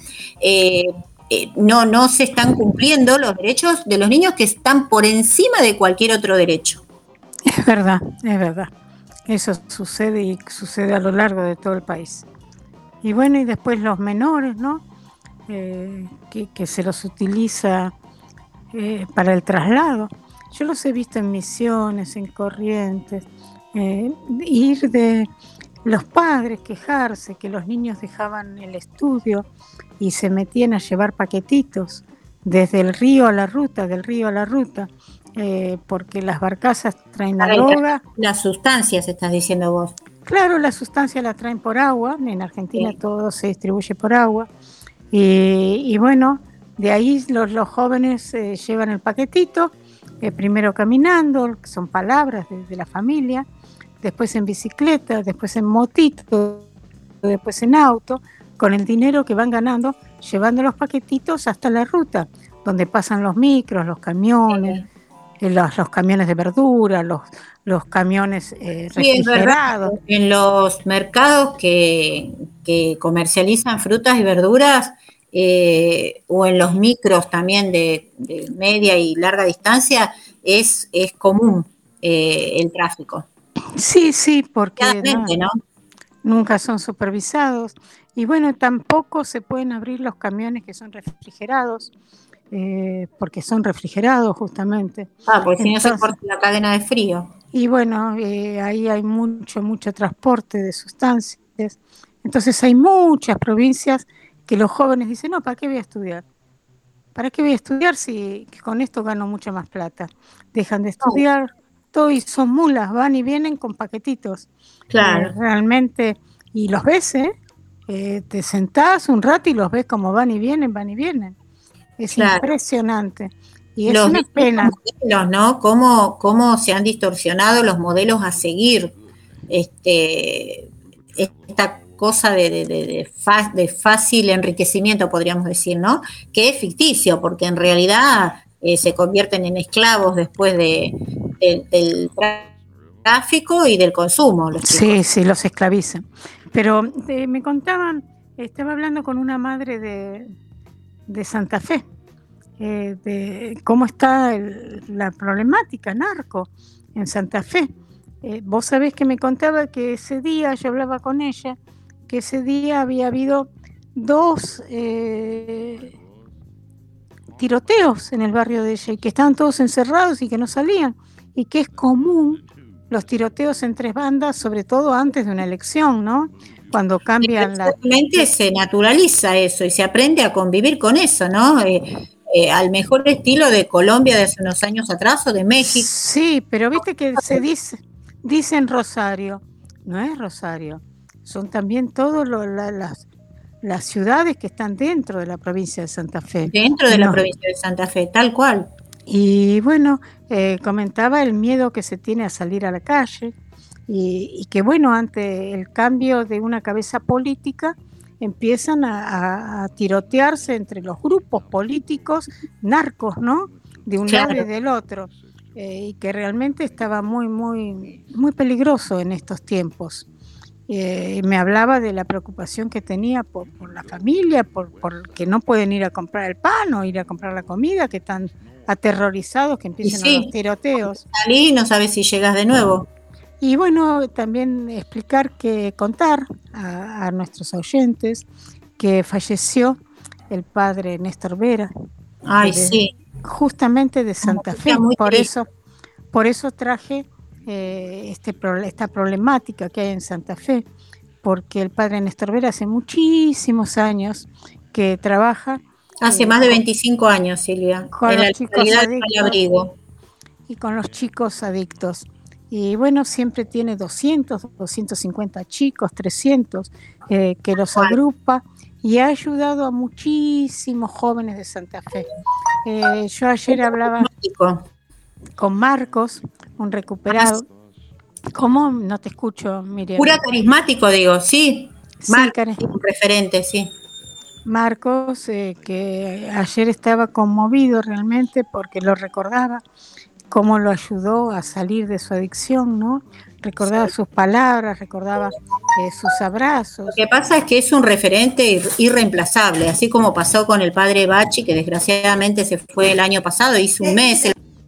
No se están cumpliendo los derechos de los niños, que están por encima de cualquier otro derecho. Es verdad, es verdad. Eso sucede y sucede a lo largo de todo el país. Y bueno, y después los menores, ¿no? Que se los utiliza para el traslado. Yo los he visto en Misiones, en Corrientes, ir de los padres quejarse que los niños dejaban el estudio y se metían a llevar paquetitos desde el río a la ruta, del río a la ruta, porque las barcazas traen la droga. Las sustancias, estás diciendo vos. Claro, la sustancia la traen por agua, en Argentina sí. Todo se distribuye por agua, y bueno, de ahí los jóvenes llevan el paquetito, primero caminando, que son palabras de la familia, después en bicicleta, después en motito, después en auto, con el dinero que van ganando, llevando los paquetitos hasta la ruta, donde pasan los micros, los camiones, los camiones de verdura, los camiones refrigerados. Sí, en los mercados que comercializan frutas y verduras, o en los micros también de media y larga distancia, es común el tráfico. Sí, porque ¿no? Nunca son supervisados. Y bueno, tampoco se pueden abrir los camiones que son refrigerados, porque son refrigerados justamente. Porque si no se corta la cadena de frío. Y bueno, ahí hay mucho transporte de sustancias. Entonces hay muchas provincias que los jóvenes dicen, no, ¿para qué voy a estudiar? ¿Para qué voy a estudiar si con esto gano mucha más plata? Dejan de estudiar, todo, y son mulas, van y vienen con paquetitos. Claro. Realmente, y los ves, te sentás un rato y los ves como van y vienen. Es impresionante. Y es una pena. Modelos, ¿no? Cómo se han distorsionado los modelos a seguir. Esta cosa de fácil enriquecimiento, podríamos decir, ¿no? Que es ficticio, porque en realidad se convierten en esclavos después del tráfico y del consumo. Sí, los esclavizan. Pero me contaban, estaba hablando con una madre de Santa Fe, de cómo está la problemática narco en Santa Fe. Vos sabés que me contaba que ese día, yo hablaba con ella, que ese día había habido 2 tiroteos en el barrio de ella y que estaban todos encerrados y que no salían, y que es común los tiroteos en 3 bandas, sobre todo antes de una elección, ¿no? Cuando cambian se naturaliza eso y se aprende a convivir con eso, ¿no? Al mejor estilo de Colombia de hace unos años atrás o de México. Sí, pero viste que se dicen Rosario, no es Rosario, son también todas las ciudades que están dentro de la provincia de Santa Fe. Dentro de la provincia de Santa Fe, tal cual. Y bueno, comentaba el miedo que se tiene a salir a la calle y que bueno, ante el cambio de una cabeza política empiezan a tirotearse entre los grupos políticos narcos, ¿no? De un lado y del otro, y que realmente estaba muy peligroso en estos tiempos. Me hablaba de la preocupación que tenía por la familia, por que no pueden ir a comprar el pan o ir a comprar la comida, que están aterrorizados que empiecen los tiroteos. Salí y no sabes si llegas de nuevo. Y bueno, también contar a nuestros oyentes que falleció el padre Néstor Vera. Ay, sí. Justamente de Santa Fe. Por eso traje esta problemática que hay en Santa Fe, porque el padre Néstor Vera hace muchísimos años que trabaja. Hace más de 25 años, Silvia, con los chicos adictos y con los chicos adictos. Y bueno, siempre tiene 200, 250 chicos, 300, que los agrupa y ha ayudado a muchísimos jóvenes de Santa Fe. Yo ayer hablaba con Marcos, un recuperado. ¿Cómo? No te escucho, Miriam. Pura carismático, digo, sí. Marcos, un referente, sí. Marcos, que ayer estaba conmovido realmente porque lo recordaba, cómo lo ayudó a salir de su adicción, ¿no? Recordaba sus palabras, recordaba sus abrazos. Lo que pasa es que es un referente irreemplazable, así como pasó con el padre Bachi, que desgraciadamente se fue el año pasado, hizo un mes.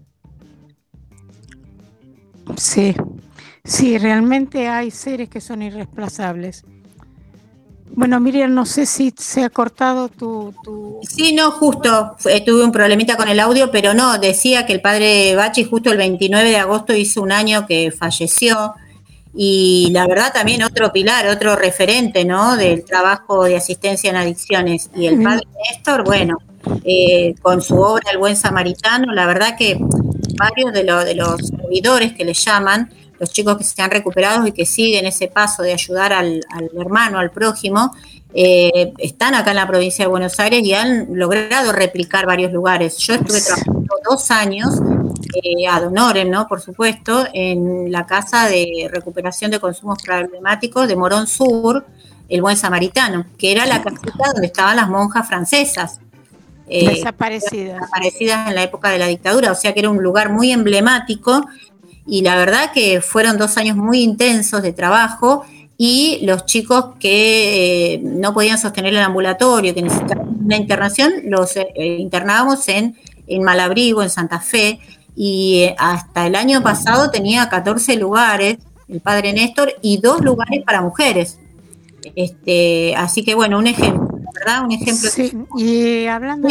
Sí, realmente hay seres que son irreemplazables. Bueno, Miriam, no sé si se ha cortado tu... Sí, no, justo, tuve un problemita con el audio, pero no, decía que el padre Bachi justo el 29 de agosto hizo un año que falleció, y la verdad también otro pilar, otro referente, ¿no?, del trabajo de asistencia en adicciones. Y el padre Néstor, bueno, con su obra El Buen Samaritano, la verdad que varios de los servidores que le llaman, los chicos que se han recuperado y que siguen ese paso de ayudar al hermano, al prójimo, están acá en la provincia de Buenos Aires y han logrado replicar varios lugares. Yo estuve trabajando 2 años, ad honorem, ¿no?, por supuesto, en la casa de recuperación de consumos problemáticos de Morón Sur, El Buen Samaritano, que era la casita donde estaban las monjas francesas. Desaparecidas en la época de la dictadura, o sea que era un lugar muy emblemático. Y la verdad que fueron 2 años muy intensos de trabajo, y los chicos que no podían sostener el ambulatorio, que necesitaban una internación, los internábamos en Malabrigo, en Santa Fe, y hasta el año pasado tenía 14 lugares el padre Néstor y 2 lugares para mujeres. Así que bueno, un ejemplo, ¿verdad? Un ejemplo. Sí, y hablando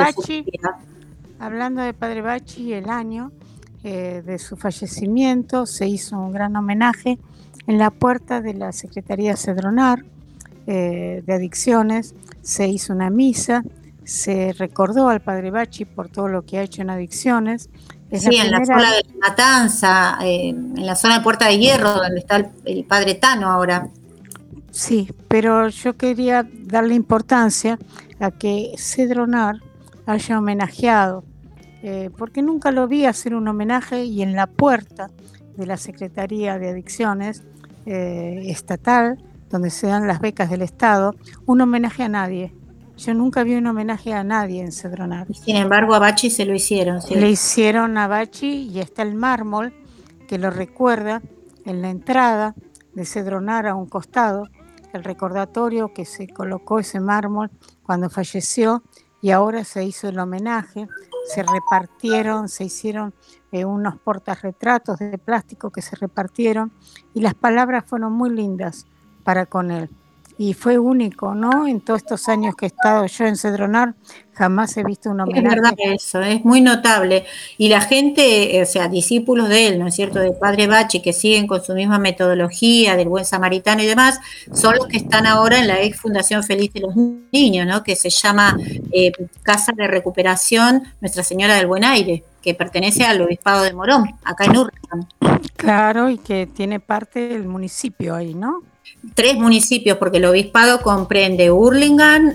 de Padre Bachi, el año de su fallecimiento se hizo un gran homenaje en la puerta de la Secretaría Cedronar de Adicciones. Se hizo una misa, se recordó al Padre Bachi por todo lo que ha hecho en adicciones. Sí, en la zona de La Matanza, en la zona de Puerta de Hierro, donde está el padre Tano ahora. Sí, pero yo quería darle importancia a que Cedronar haya homenajeado, porque nunca lo vi hacer un homenaje, y en la puerta de la Secretaría de Adicciones estatal, donde se dan las becas del Estado, un homenaje a nadie. Yo nunca vi un homenaje a nadie en Cedronar. Y sin embargo a Bachi se lo hicieron. ¿Sí? Le hicieron a Bachi, y está el mármol que lo recuerda en la entrada de Cedronar, a un costado, el recordatorio que se colocó ese mármol cuando falleció, y ahora se hizo el homenaje. Se repartieron, se hicieron unos portarretratos de plástico que se repartieron, y las palabras fueron muy lindas para con él. Y fue único, ¿no? En todos estos años que he estado yo en Cedronar, jamás he visto un homenaje. Es verdad eso, es muy notable. Y la gente, o sea, discípulos de él, ¿no es cierto?, del padre Bachi, que siguen con su misma metodología del Buen Samaritano y demás, son los que están ahora en la ex Fundación Feliz de los Niños, ¿no?, que se llama Casa de Recuperación Nuestra Señora del Buen Aire, que pertenece al Obispado de Morón, acá en Hurlingham. Claro, y que tiene parte del municipio ahí, ¿no? 3 municipios, porque el obispado comprende Hurlingham,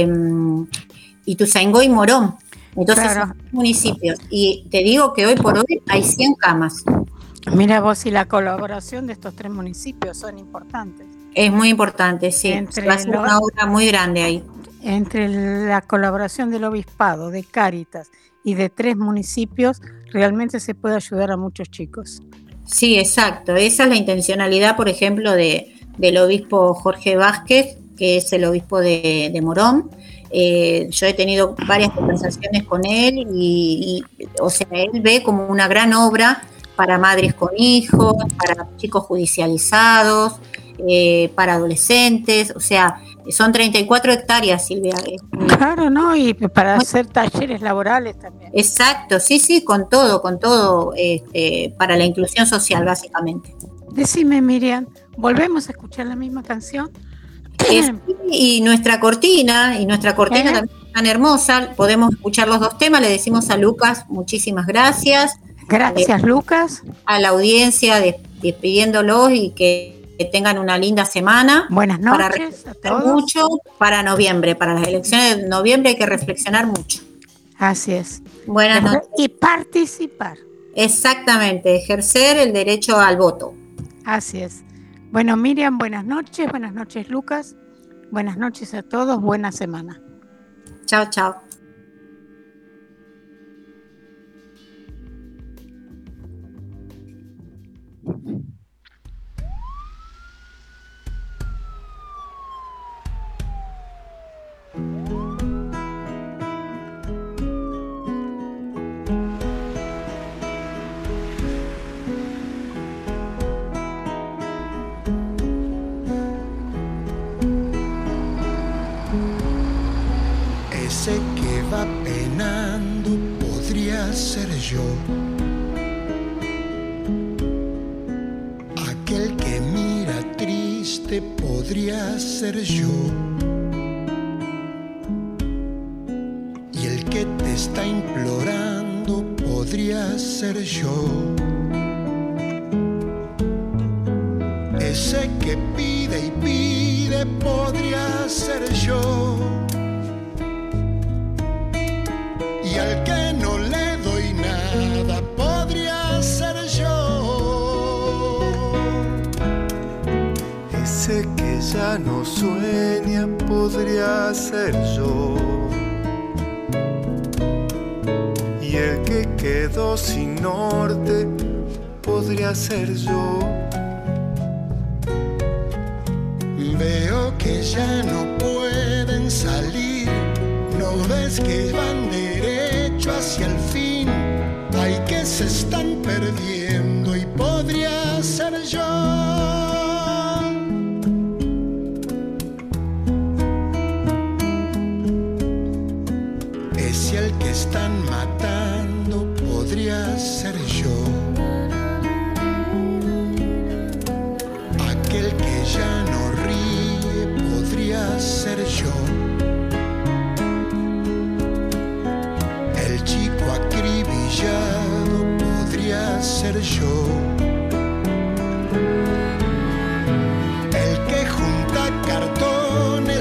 Ituzaingó y Morón. Entonces claro, son municipios. Y te digo que hoy por hoy hay 100 camas. Mira vos, y la colaboración de estos 3 municipios son importantes. Es muy importante, sí. Va a ser una obra muy grande ahí. Entre la colaboración del obispado, de Cáritas y de 3 municipios, realmente se puede ayudar a muchos chicos. Sí, exacto. Esa es la intencionalidad, por ejemplo, del obispo Jorge Vázquez, que es el obispo de Morón. Yo he tenido varias conversaciones con él y o sea, él ve como una gran obra para madres con hijos, para chicos judicializados, para adolescentes, o sea, son 34 hectáreas, Silvia. Claro, ¿no? Y para hacer talleres laborales también. Exacto, sí, con todo, para la inclusión social, básicamente. Decime, Miriam, ¿volvemos a escuchar la misma canción? Y nuestra cortina también es tan hermosa, podemos escuchar los 2 temas. Le decimos a Lucas muchísimas gracias. Gracias, Lucas. A la audiencia, despidiéndolos, y que tengan una linda semana. Buenas noches a todos. Mucho para noviembre, para las elecciones de noviembre hay que reflexionar mucho. Así es. Buenas noches. Y participar. Exactamente, ejercer el derecho al voto. Así es. Bueno, Miriam, buenas noches, Lucas. Buenas noches a todos, buena semana. Chao, chao. Ese que va penando podría ser yo. Aquel que mira triste podría ser yo. Y el que te está implorando podría ser yo. Ese que pide y pide podría ser yo. Y al que no le doy nada podría ser yo. Ese que ya no sueña podría ser yo. Y el que quedó sin norte podría ser yo. Veo que ya no pueden salir. ¿No ves que van derecho hacia el fin? Ay, que se están perdiendo y podría ser yo. Es el que están matando, podría ser yo. Aquel que ya no ríe, podría ser yo. El chico acribillado podría ser yo.